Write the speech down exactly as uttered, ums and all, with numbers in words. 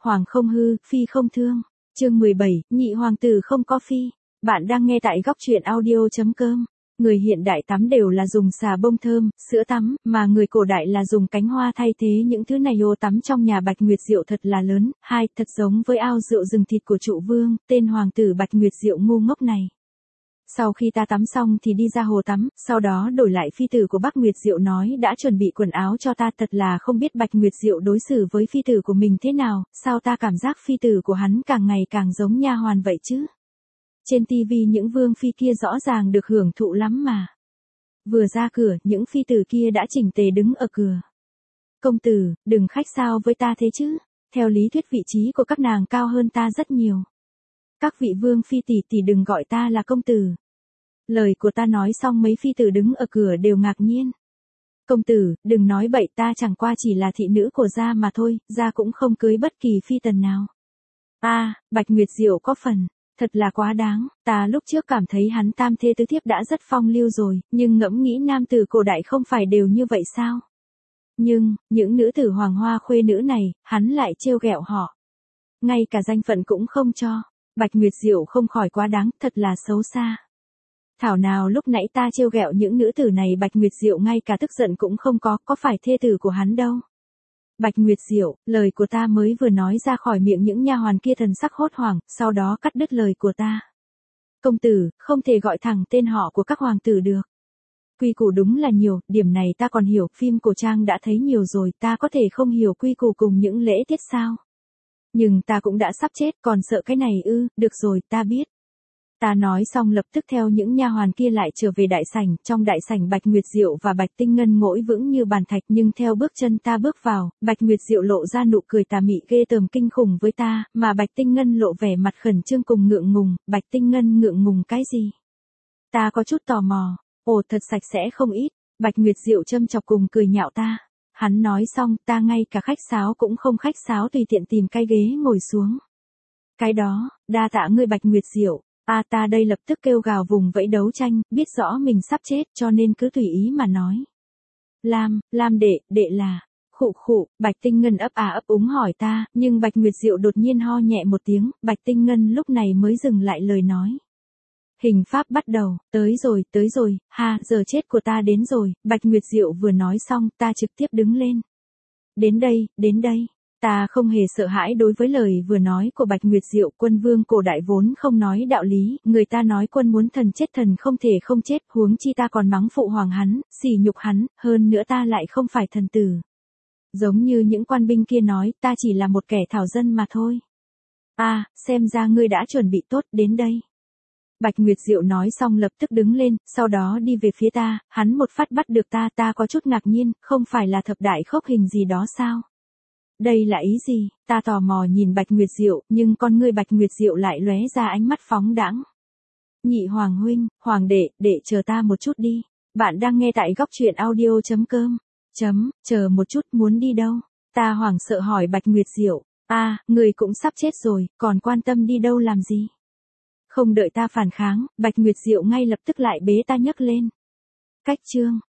hoàng không hư, phi không thương. Chương mười bảy, nhị hoàng tử không có phi. Bạn đang nghe tại góc truyện audio chấm com. Người hiện đại tắm đều là dùng xà bông thơm, sữa tắm, mà người cổ đại là dùng cánh hoa thay thế những thứ này. Ô tắm trong nhà Bạch Nguyệt Diệu thật là lớn, hai, thật giống với ao rượu rừng thịt của trụ vương, tên hoàng tử Bạch Nguyệt Diệu ngu ngốc này. Sau khi ta tắm xong thì đi ra hồ tắm, sau đó đổi lại phi tử của Bác Nguyệt Diệu nói đã chuẩn bị quần áo cho ta, thật là không biết Bạch Nguyệt Diệu đối xử với phi tử của mình thế nào, sao ta cảm giác phi tử của hắn càng ngày càng giống nha hoàn vậy chứ. Trên tivi những vương phi kia rõ ràng được hưởng thụ lắm mà. Vừa ra cửa, những phi tử kia đã chỉnh tề đứng ở cửa. Công tử, đừng khách sáo với ta thế chứ, theo lý thuyết vị trí của các nàng cao hơn ta rất nhiều. Các vị vương phi tỷ tỷ đừng gọi ta là công tử. Lời của ta nói xong mấy phi tử đứng ở cửa đều ngạc nhiên. Công tử, đừng nói bậy, ta chẳng qua chỉ là thị nữ của gia mà thôi, gia cũng không cưới bất kỳ phi tần nào. A, à, Bạch Nguyệt Diệu có phần, thật là quá đáng, ta lúc trước cảm thấy hắn tam thê tứ thiếp đã rất phong lưu rồi, nhưng ngẫm nghĩ nam tử cổ đại không phải đều như vậy sao? Nhưng, những nữ tử hoàng hoa khuê nữ này, hắn lại trêu ghẹo họ. Ngay cả danh phận cũng không cho. Bạch Nguyệt Diệu không khỏi quá đáng, thật là xấu xa. Thảo nào lúc nãy ta trêu ghẹo những nữ tử này, Bạch Nguyệt Diệu ngay cả tức giận cũng không có, có phải thê tử của hắn đâu. Bạch Nguyệt Diệu, lời của ta mới vừa nói ra khỏi miệng những nha hoàn kia thần sắc hốt hoảng, sau đó cắt đứt lời của ta. Công tử, không thể gọi thẳng tên họ của các hoàng tử được. Quy củ đúng là nhiều, điểm này ta còn hiểu, phim cổ trang đã thấy nhiều rồi, ta có thể không hiểu quy củ cùng những lễ tiết sao? Nhưng ta cũng đã sắp chết, còn sợ cái này ư, được rồi, ta biết. Ta nói xong lập tức theo những nha hoàn kia lại trở về đại sảnh, trong đại sảnh Bạch Nguyệt Diệu và Bạch Tinh Ngân ngồi vững như bàn thạch, nhưng theo bước chân ta bước vào, Bạch Nguyệt Diệu lộ ra nụ cười tà mị ghê tởm kinh khủng với ta, mà Bạch Tinh Ngân lộ vẻ mặt khẩn trương cùng ngượng ngùng. Bạch Tinh Ngân ngượng ngùng cái gì? Ta có chút tò mò. Ồ, thật sạch sẽ không ít. Bạch Nguyệt Diệu châm chọc cùng cười nhạo ta. Hắn nói xong, ta ngay cả khách sáo cũng không khách sáo, tùy tiện tìm cái ghế ngồi xuống. Cái đó, đa tạ ngươi Bạch Nguyệt Diệu. A, ta đây lập tức kêu gào vùng vẫy đấu tranh, biết rõ mình sắp chết cho nên cứ tùy ý mà nói. Lam, Lam đệ, đệ là, khụ khụ, Bạch Tinh Ngân ấp à ấp úng hỏi ta, nhưng Bạch Nguyệt Diệu đột nhiên ho nhẹ một tiếng, Bạch Tinh Ngân lúc này mới dừng lại lời nói. Hình pháp bắt đầu, tới rồi, tới rồi, ha, giờ chết của ta đến rồi. Bạch Nguyệt Diệu vừa nói xong, ta trực tiếp đứng lên. Đến đây, đến đây. Ta không hề sợ hãi đối với lời vừa nói của Bạch Nguyệt Diệu, quân vương cổ đại vốn không nói đạo lý, người ta nói quân muốn thần chết thần không thể không chết, huống chi ta còn mắng phụ hoàng hắn, sỉ nhục hắn, hơn nữa ta lại không phải thần tử. Giống như những quan binh kia nói, ta chỉ là một kẻ thảo dân mà thôi. À, xem ra ngươi đã chuẩn bị tốt, đến đây. Bạch Nguyệt Diệu nói xong lập tức đứng lên, sau đó đi về phía ta, hắn một phát bắt được ta, ta có chút ngạc nhiên, không phải là thập đại khốc hình gì đó sao? Đây là ý gì? Ta tò mò nhìn Bạch Nguyệt Diệu, nhưng con ngươi Bạch Nguyệt Diệu lại lóe ra ánh mắt phóng đãng. Nhị hoàng huynh, hoàng đệ, đệ chờ ta một chút đi. Bạn đang nghe tại góc truyện audio chấm com. Chấm, chờ một chút, muốn đi đâu? Ta hoảng sợ hỏi Bạch Nguyệt Diệu. À, người cũng sắp chết rồi, còn quan tâm đi đâu làm gì? Không đợi ta phản kháng, Bạch Nguyệt Diệu ngay lập tức lại bế ta nhấc lên. Cách chương.